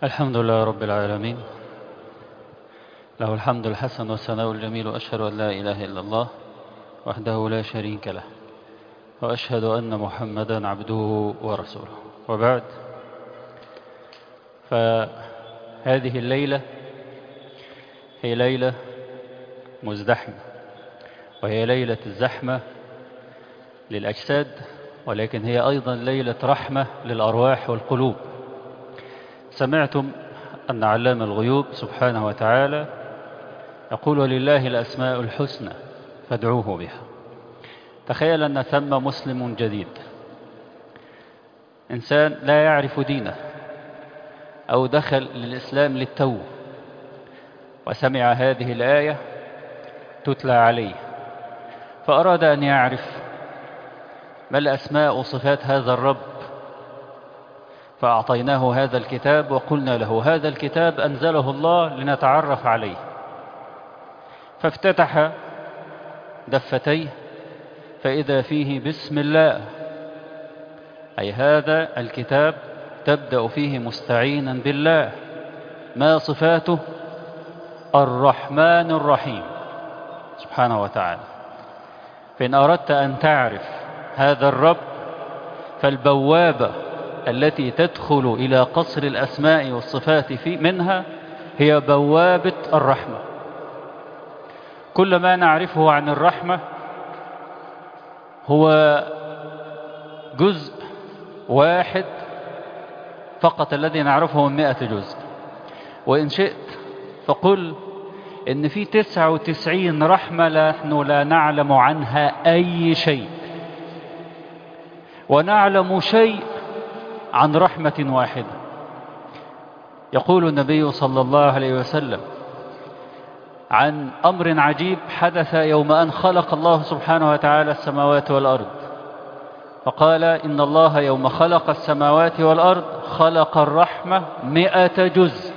الحمد لله رب العالمين، له الحمد الحسن والثناء الجميل، وأشهد أن لا إله إلا الله وحده لا شريك له، وأشهد أن محمدا عبده ورسوله. وبعد، فهذه الليلة هي ليلة مزدحمة، وهي ليلة الزحمة للأجساد، ولكن هي أيضا ليلة رحمة للأرواح والقلوب. سمعتم أن علام الغيوب سبحانه وتعالى يقول: ولله الأسماء الحسنى فادعوه بها. تخيل أن ثم مسلم جديد، إنسان لا يعرف دينه أو دخل للإسلام للتو، وسمع هذه الآية تتلى عليه، فأراد أن يعرف ما الأسماء وصفات هذا الرب، فأعطيناه هذا الكتاب وقلنا له: هذا الكتاب أنزله الله لنتعرف عليه. فافتتح دفتيه فإذا فيه بسم الله، أي هذا الكتاب تبدأ فيه مستعينا بالله. ما صفاته؟ الرحمن الرحيم سبحانه وتعالى. فإن أردت أن تعرف هذا الرب، فالبوابة التي تدخل إلى قصر الأسماء والصفات منها هي بوابة الرحمة. كل ما نعرفه عن الرحمة هو جزء واحد فقط الذي نعرفه من 100 جزء. وإن شئت فقل إن في 99 رحمة نحن لا نعلم عنها أي شيء، ونعلم شيء عن رحمة واحدة. يقول النبي صلى الله عليه وسلم عن أمر عجيب حدث يوم أن خلق الله سبحانه وتعالى السماوات والأرض، فقال: إن الله يوم خلق السماوات والأرض خلق الرحمة 100 جزء،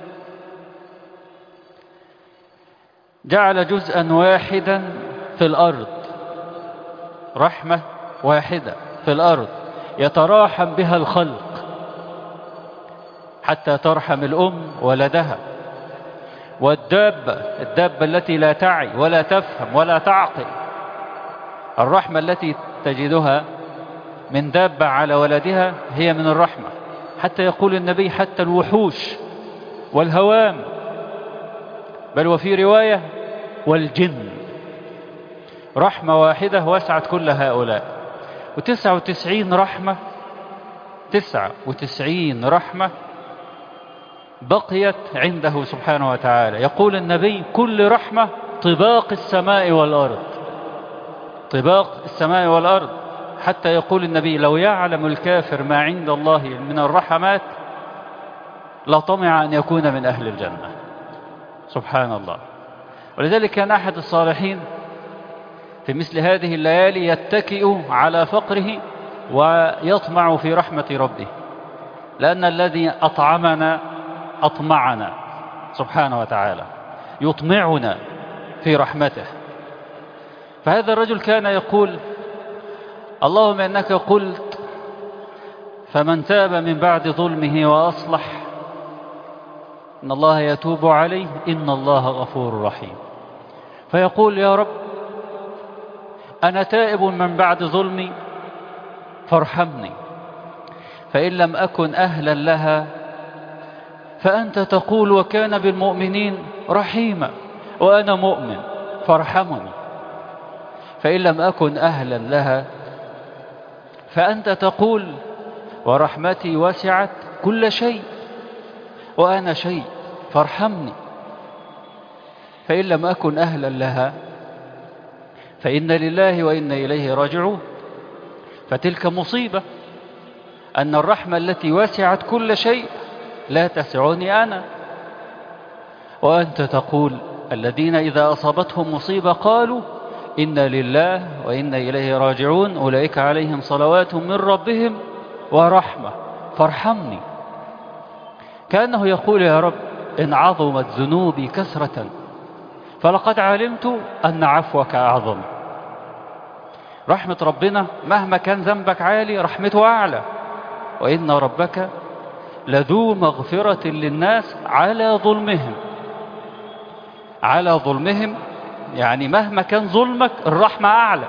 جعل جزءا واحدا في الأرض، رحمة واحدة في الأرض يتراحم بها الخلق، حتى ترحم الأم ولدها. والدابة التي لا تعي ولا تفهم ولا تعقل، الرحمة التي تجدها من دابة على ولدها هي من الرحمة. حتى يقول النبي: حتى الوحوش والهوام، بل وفي رواية والجن، رحمة واحدة وسعت كل هؤلاء. 99 رحمة، 99 رحمة بقيت عنده سبحانه وتعالى. يقول النبي: كل رحمة طباق السماء والأرض، طباق السماء والأرض. حتى يقول النبي: لو يعلم الكافر ما عند الله من الرحمات لطمع أن يكون من أهل الجنة. سبحان الله. ولذلك كان أحد الصالحين في مثل هذه الليالي يتكئ على فقره ويطمع في رحمة ربه، لأن الذي أطمعنا سبحانه وتعالى يطمعنا في رحمته. فهذا الرجل كان يقول: اللهم إنك قلت: فمن تاب من بعد ظلمه وأصلح إن الله يتوب عليه إن الله غفور رحيم. فيقول: يا رب، أنا تائب من بعد ظلمي فارحمني، فإن لم أكن أهلا لها فأنت تقول: وكان بالمؤمنين رحيما، وأنا مؤمن فارحمني. فإن لم أكن أهلا لها فأنت تقول: ورحمتي وسعت كل شيء وأنا شيء فارحمني. فإن لم أكن أهلا لها فإن لله وإنا إليه راجعون. فتلك مصيبة، أن الرحمة التي وسعت كل شيء لا تسعني أنا. وأنت تقول: الذين إذا أصابتهم مصيبة قالوا إنا لله وإنا إليه راجعون أولئك عليهم صلوات من ربهم ورحمة فارحمني. كأنه يقول: يا رب، إن عظمت ذنوبي كثرة فلقد علمت أن عفوك أعظم. رحمة ربنا مهما كان ذنبك عالي رحمته أعلى. وإن ربك لذو مغفرة للناس على ظلمهم. على ظلمهم يعني مهما كان ظلمك الرحمة أعلى.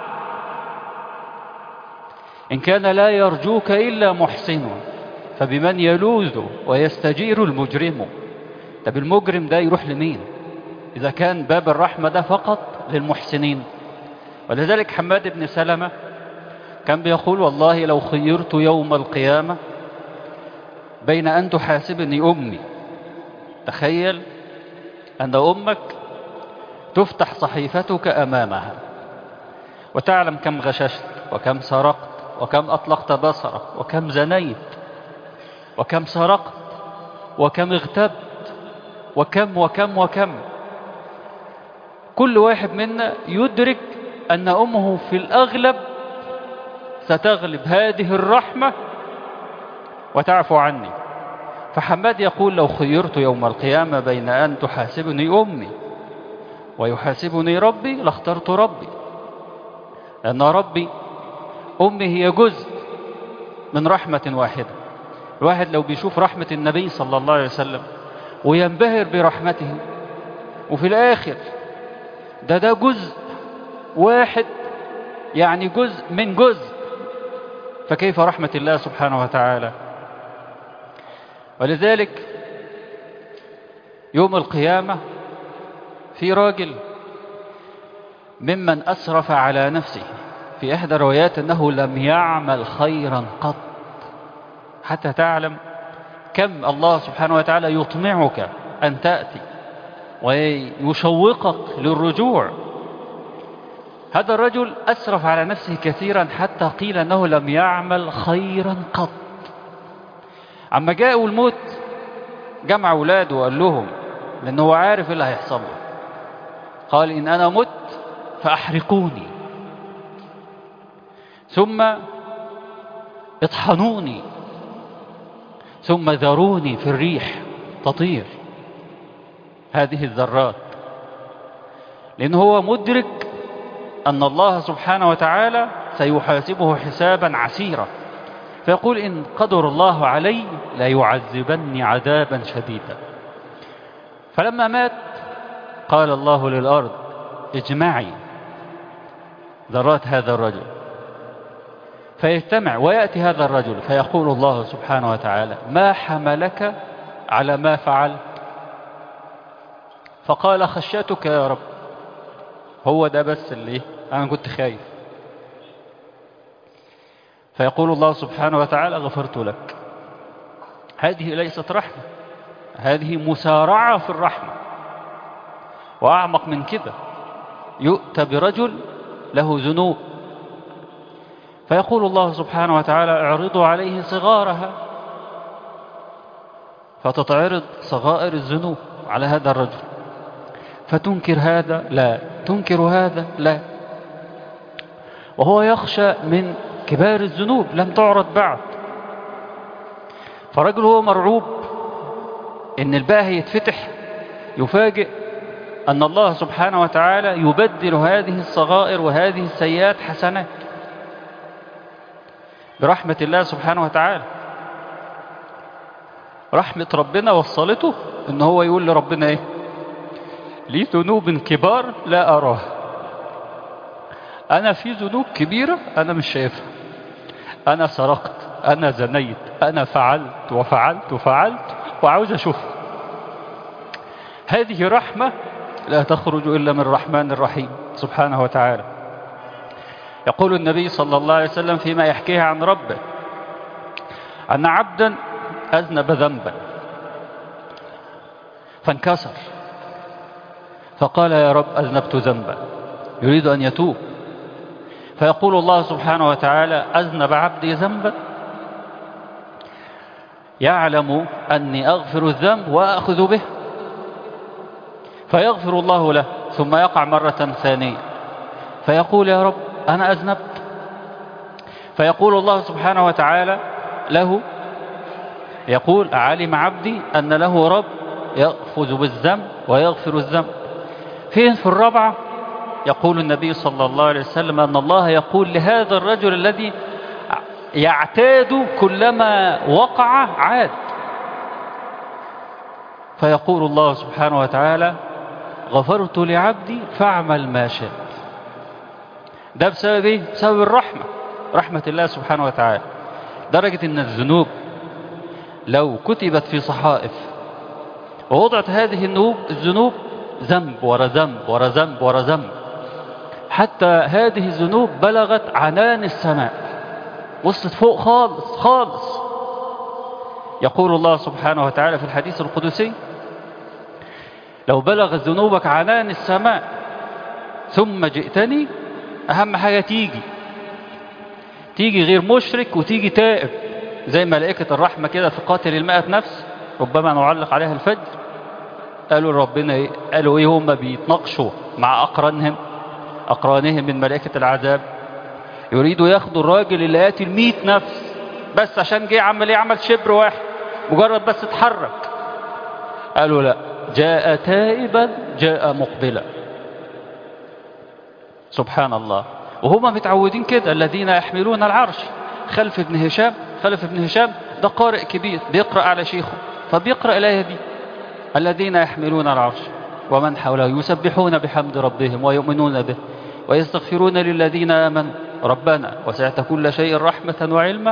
إن كان لا يرجوك إلا محسن فبمن يلوذ ويستجير المجرم. طب المجرم ده يروح لمين إذا كان باب الرحمة ده فقط للمحسنين؟ ولذلك حماد بن سلمة كان بيقول والله لو خيرت يوم القيامة بين أن تحاسبني أمي. تخيل أن أمك تفتح صحيفتك أمامها وتعلم كم غششت وكم سرقت وكم أطلقت بصرك وكم زنيت وكم سرقت وكم اغتبت وكم وكم وكم. كل واحد منا يدرك أن أمه في الأغلب ستغلب هذه الرحمة وتعفو عني. فحماد يقول لو خيرت يوم القيامة بين أن تحاسبني أمي ويحاسبني ربي لاخترت ربي، لأن ربي أمي هي جزء من رحمة واحدة. الواحد لو بيشوف رحمة النبي صلى الله عليه وسلم وينبهر برحمته، وفي الآخر ده جزء واحد، يعني جزء من جزء، فكيف رحمة الله سبحانه وتعالى؟ ولذلك يوم القيامة في راجل ممن أسرف على نفسه، في إحدى الروايات أنه لم يعمل خيرا قط، حتى تعلم كم الله سبحانه وتعالى يطمعك أن تأتي ويشوقك للرجوع. هذا الرجل أسرف على نفسه كثيرا حتى قيل أنه لم يعمل خيرا قط. عما جاءوا الموت جمع أولاده وقال لهم، لأنه هو عارف إيه اللي هيحصل له، قال إن أنا مت فأحرقوني ثم اطحنوني ثم ذروني في الريح تطير هذه الذرات، لأنه هو مدرك أن الله سبحانه وتعالى سيحاسبه حسابا عسيرا، فيقول إن قدر الله علي لا يعذبني عذابا شديدا. فلما مات قال الله للأرض اجمعي ذرات هذا الرجل، فيجتمع ويأتي هذا الرجل فيقول الله سبحانه وتعالى ما حملك على ما فعلت؟ فقال خشيتك يا رب، هو ده بس اللي أنا كنت خايف. فيقول الله سبحانه وتعالى غفرت لك. هذه ليست رحمة، هذه مسارعة في الرحمة. وأعمق من كده، يؤتى برجل له ذنوب فيقول الله سبحانه وتعالى اعرضوا عليه صغارها، فتتعرض صغائر الذنوب على هذا الرجل، فتنكر هذا لا، تنكر هذا لا، وهو يخشى من كبار الذنوب لم تعرض بعد. فرجل هو مرعوب ان الباب يتفتح، يفاجئ أن الله سبحانه وتعالى يبدل هذه الصغائر وهذه السيئات حسنات برحمة الله سبحانه وتعالى. رحمة ربنا وصلته ان هو يقول لربنا ايه؟ لي ذنوب كبار لا أراها، أنا في ذنوب كبيرة أنا مش شايفها، أنا سرقت، أنا زنيت، أنا فعلت وفعلت وفعلت وعاوز أشوفها. هذه رحمة لا تخرج إلا من الرحمن الرحيم سبحانه وتعالى. يقول النبي صلى الله عليه وسلم فيما يحكيه عن ربه أن عبدا أذنب ذنبا فانكسر فقال يا رب أذنبت ذنبا، يريد أن يتوب، فيقول الله سبحانه وتعالى أذنب عبدي ذنبا يعلم أني أغفر الذنب وأخذ به، فيغفر الله له ثم يقع مرة ثانية فيقول يا رب أنا أذنبت، فيقول الله سبحانه وتعالى له، يقول علم عبدي أن له رب يأخذ بالذنب ويغفر الذنب. فين في الرابعة يقول النبي صلى الله عليه وسلم أن الله يقول لهذا الرجل الذي يعتاد كلما وقع عاد، فيقول الله سبحانه وتعالى غفرت لعبدي فاعمل ما شئت. ده بسبب ايه؟ بسبب الرحمة، رحمة الله سبحانه وتعالى. درجة ان الذنوب لو كتبت في صحائف ووضعت هذه الذنوب ذنب ورا ذنب ورا ذنب ورا ذنب، حتى هذه الذنوب بلغت عنان السماء، وصلت فوق خالص خالص. يقول الله سبحانه وتعالى في الحديث القدسي لو بلغت ذنوبك عنان السماء ثم جئتني، أهم حاجة تيجي غير مشرك وتيجي تائب زي ملائكة الرحمة كده في قاتل 100 نفس ربما نعلق عليها الفجر. قالوا ربنا ايه؟ قالوا ايه؟ هم بيتناقشوا مع أقرانهم من ملائكة العذاب، يريدوا ياخدوا الراجل اللي قاتل 100 نفس بس عشان جه عمل ايه؟ عمل شبر واحد مجرد بس اتحرك. قالوا لا، جاء تائبا جاء مقبلا. سبحان الله. وهم متعودين كده الذين يحملون العرش. خلف ابن هشام ده قارئ كبير بيقرأ على شيخه، فبيقرأ الآية دي الذين يحملون العرش ومن حوله يسبحون بحمد ربهم ويؤمنون به ويستغفرون للذين آمنوا ربنا وسعت كل شيء رحمة وعلما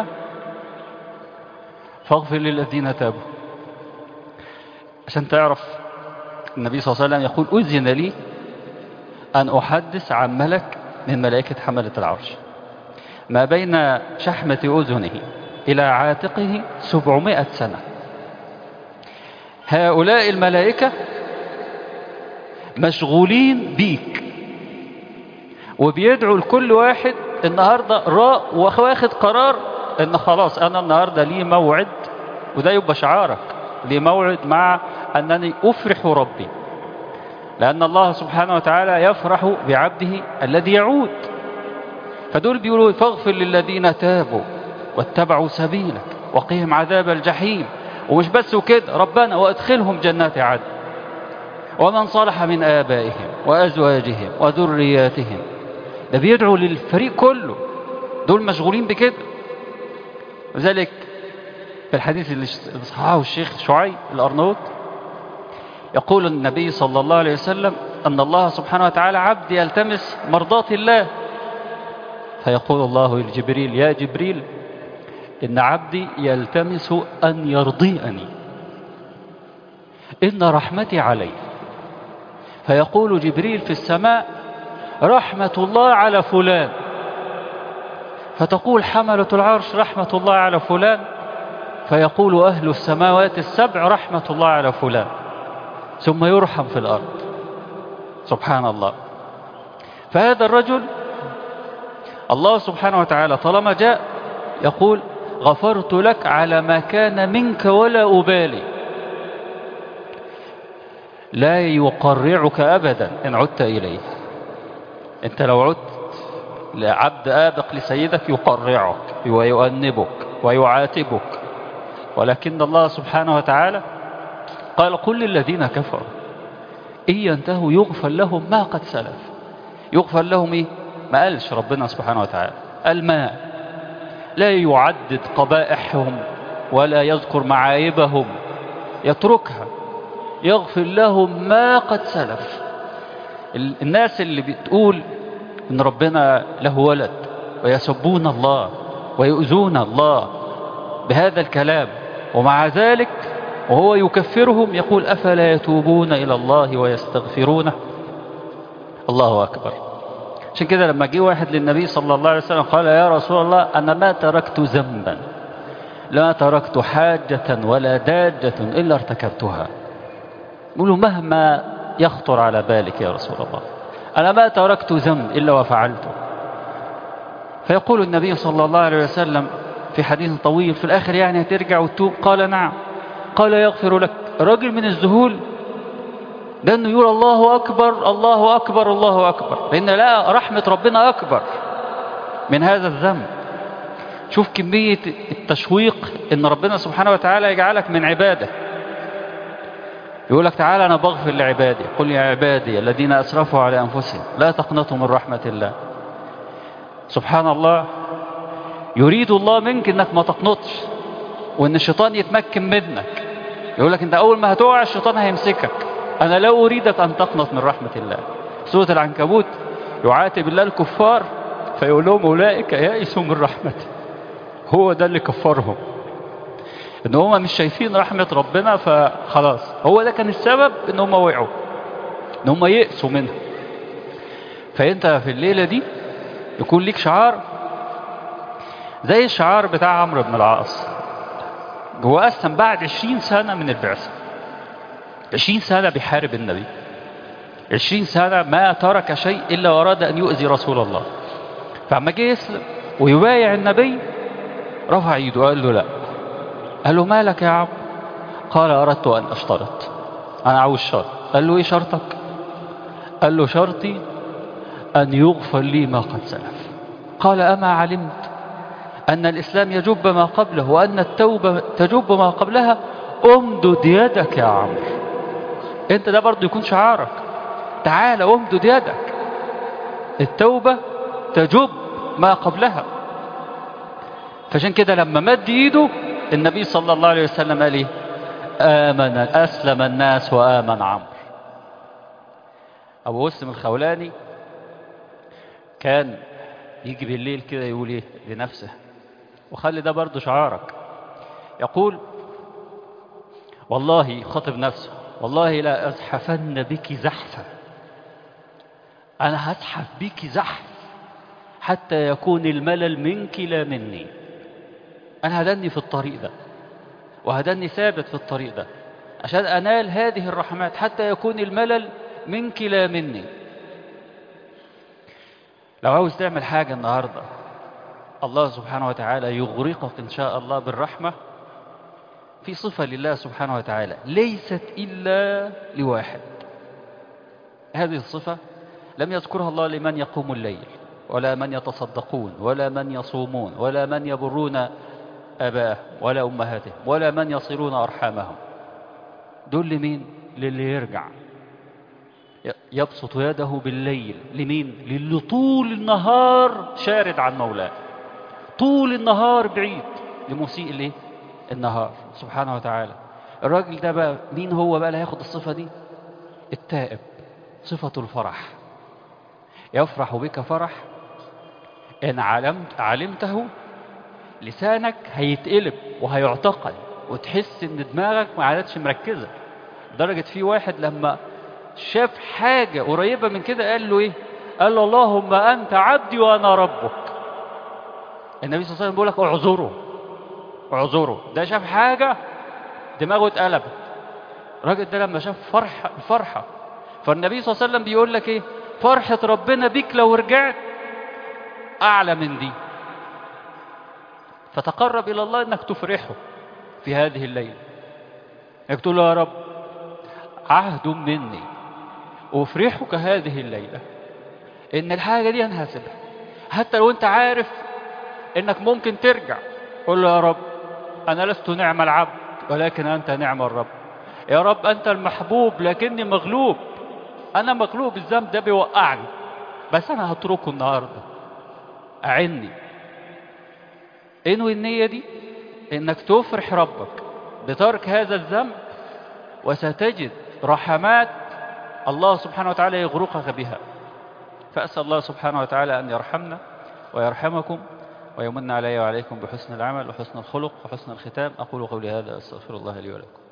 فاغفر للذين تابوا. عشان تعرف النبي صلى الله عليه وسلم يقول أذن لي أن أحدث عن ملك من ملائكة حملة العرش ما بين شحمة أذنه إلى عاتقه 700 سنة. هؤلاء الملائكة مشغولين بيك وبيدعوا لكل واحد النهاردة واخد قرار ان خلاص انا النهاردة لي موعد، وده يبقى شعارك، لي موعد مع انني افرح ربي، لان الله سبحانه وتعالى يفرح بعبده الذي يعود. فدول بيقولوا فاغفر للذين تابوا واتبعوا سبيلك وقهم عذاب الجحيم. ومش بس وكده، ربنا وادخلهم جنات عدن ومن صلح من آبائهم وأزواجهم وذرياتهم. ده بيدعوا للفريق كله، دول مشغولين بكده. وذلك في الحديث اللي صححه الشيخ شعيب الأرنوط يقول النبي صلى الله عليه وسلم أن الله سبحانه وتعالى عبد يلتمس مرضاة الله، فيقول الله لجبريل يا جبريل إن عبدي يلتمس أن يرضيني إن رحمتي عليه. فيقول جبريل في السماء رحمة الله على فلان، فتقول حملة العرش رحمة الله على فلان، فيقول أهل السماوات السبع رحمة الله على فلان، ثم يرحم في الأرض. سبحان الله. فهذا الرجل الله سبحانه وتعالى طالما جاء يقول غفرت لك على ما كان منك ولا أبالي، لا يقرعك أبدا إن عدت إليه. أنت لو عدت لعبد آبق لسيدك يقرعك ويؤنبك ويعاتبك، ولكن الله سبحانه وتعالى قال قل للذين كفروا إن ينتهوا يغفر لهم ما قد سلف. يغفر لهم إيه؟ ما قالش ربنا سبحانه وتعالى الماء، لا يعدد قبائحهم ولا يذكر معايبهم، يتركها، يغفر لهم ما قد سلف. الناس اللي بتقول ان ربنا له ولد ويسبون الله ويؤذون الله بهذا الكلام، ومع ذلك وهو يكفرهم يقول أفلا يتوبون إلى الله ويستغفرونه. الله أكبر. عشان كده لما جه واحد للنبي صلى الله عليه وسلم قال يا رسول الله أنا ما تركت ذنبا لا تركت حاجة ولا داجة إلا ارتكبتها. يقولوا مهما يخطر على بالك يا رسول الله، أنا ما تركت ذنب إلا وفعلته. فيقول النبي صلى الله عليه وسلم في حديث طويل في الآخر يعني هترجع وتوب؟ قال نعم. قال يغفر لك. رجل من الذهول ده انه يقول الله أكبر الله أكبر الله أكبر، لأن لا رحمة ربنا أكبر من هذا الذنب. شوف كمية التشويق ان ربنا سبحانه وتعالى يجعلك من عباده. يقول لك تعالى أنا بغفر لعبادي، قل يا عبادي الذين أسرفوا على أنفسهم لا تقنطوا من رحمة الله. سبحان الله. يريد الله منك انك ما تقنطش وان الشيطان يتمكن منك، يقول لك انت اول ما هتقع الشيطان هيمسكك. انا لا اريدك ان تقنط من رحمة الله. سورة العنكبوت يعاتب الله الكفار فيقول لهم اولئك يئسوا من رحمته. هو ده اللي كفرهم، ان هم مش شايفين رحمة ربنا، فخلاص هو ده كان السبب ان هم وقعوا، ان هم يئسوا منها. فانت في الليلة دي يكون ليك شعار زي الشعار بتاع عمرو بن العاص. هو أسلم بعد 20 سنة من البعثة، 20 سنة بيحارب النبي، 20 سنة ما ترك شيء إلا وأراد أن يؤذي رسول الله. فعما جه يسلم ويبايع النبي رفع ايده وقال له لا. قال له مالك يا عم؟ قال أردت أن أشترط، أنا عاوز شرط. قال له إيه شرطك؟ قال له شرطي أن يغفر لي ما قد سلف. قال أما علمت أن الإسلام يجب ما قبله وأن التوبة تجب ما قبلها؟ أمدد يدك يا عمرو. أنت ده برضو يكون شعارك، تعال أمدد يدك، التوبة تجب ما قبلها. فعشان كده لما مد ايده النبي صلى الله عليه وسلم قال ايه؟ أسلم الناس وآمن عمرو. أبو مسلم الخولاني كان يجي بالليل كده يقول ايه لنفسه، وخلي ده برضو شعارك، يقول والله، خاطب نفسه، والله لا أزحفن بك زحفا، أنا هزحف بك زحف حتى يكون الملل منك لا مني. أنا هدني في الطريق ده وهدني ثابت في الطريق ده عشان أنال هذه الرحمات حتى يكون الملل منك لا مني. لو عاوز تعمل حاجة النهاردة الله سبحانه وتعالى يغرقك إن شاء الله بالرحمة، في صفة لله سبحانه وتعالى ليست إلا لواحد. هذه الصفة لم يذكرها الله لمن يقوم الليل ولا من يتصدقون ولا من يصومون ولا من يبرون آباءهم ولا أمهاتهم ولا من يصلون أرحامهم. دول لمين؟ للي يرجع يبسط يده بالليل. لمين؟ للي طول النهار شارد عن مولاه، طول النهار بعيد، لمسيء الايه؟ النهار سبحانه وتعالى. الراجل ده بقى مين هو بقى اللي هياخد الصفة دي؟ التائب، صفة الفرح. يفرح بك فرح إن علمته، لسانك هيتقلب وهيعتقل وتحس ان دماغك ما عادتش مركزة. درجة في واحد لما شاف حاجة قريبة من كده قال له ايه؟ قال له اللهم انت عبدي وانا ربك. النبي صلى الله عليه وسلم بيقول لك اعذره، ده شاف حاجة دماغه اتقلبت. الراجل ده لما شاف فرحة، فالنبي صلى الله عليه وسلم بيقول لك ايه؟ فرحة ربنا بيك لو رجعت اعلى من دي. فتقرب الى الله انك تفرحه في هذه الليلة، انك تقول له يا رب عهد مني افرحك هذه الليلة ان الحاجة دي انا هسيبها، حتى لو انت عارف انك ممكن ترجع. قول له يا رب انا لست نعم العبد ولكن انت نعم الرب. يا رب انت المحبوب لكني مغلوب، انا مغلوب، الذنب ده بيوقعني، بس انا هتركه النهاردة، اعني. انوي النية دي انك تفرح ربك بترك هذا الذنب، وستجد رحمات الله سبحانه وتعالى يغرقك بها. فأسأل الله سبحانه وتعالى أن يرحمنا ويرحمكم ويمن علي وعليكم بحسن العمل وحسن الخلق وحسن الختام. أقول قولي هذا أستغفر الله لي ولكم.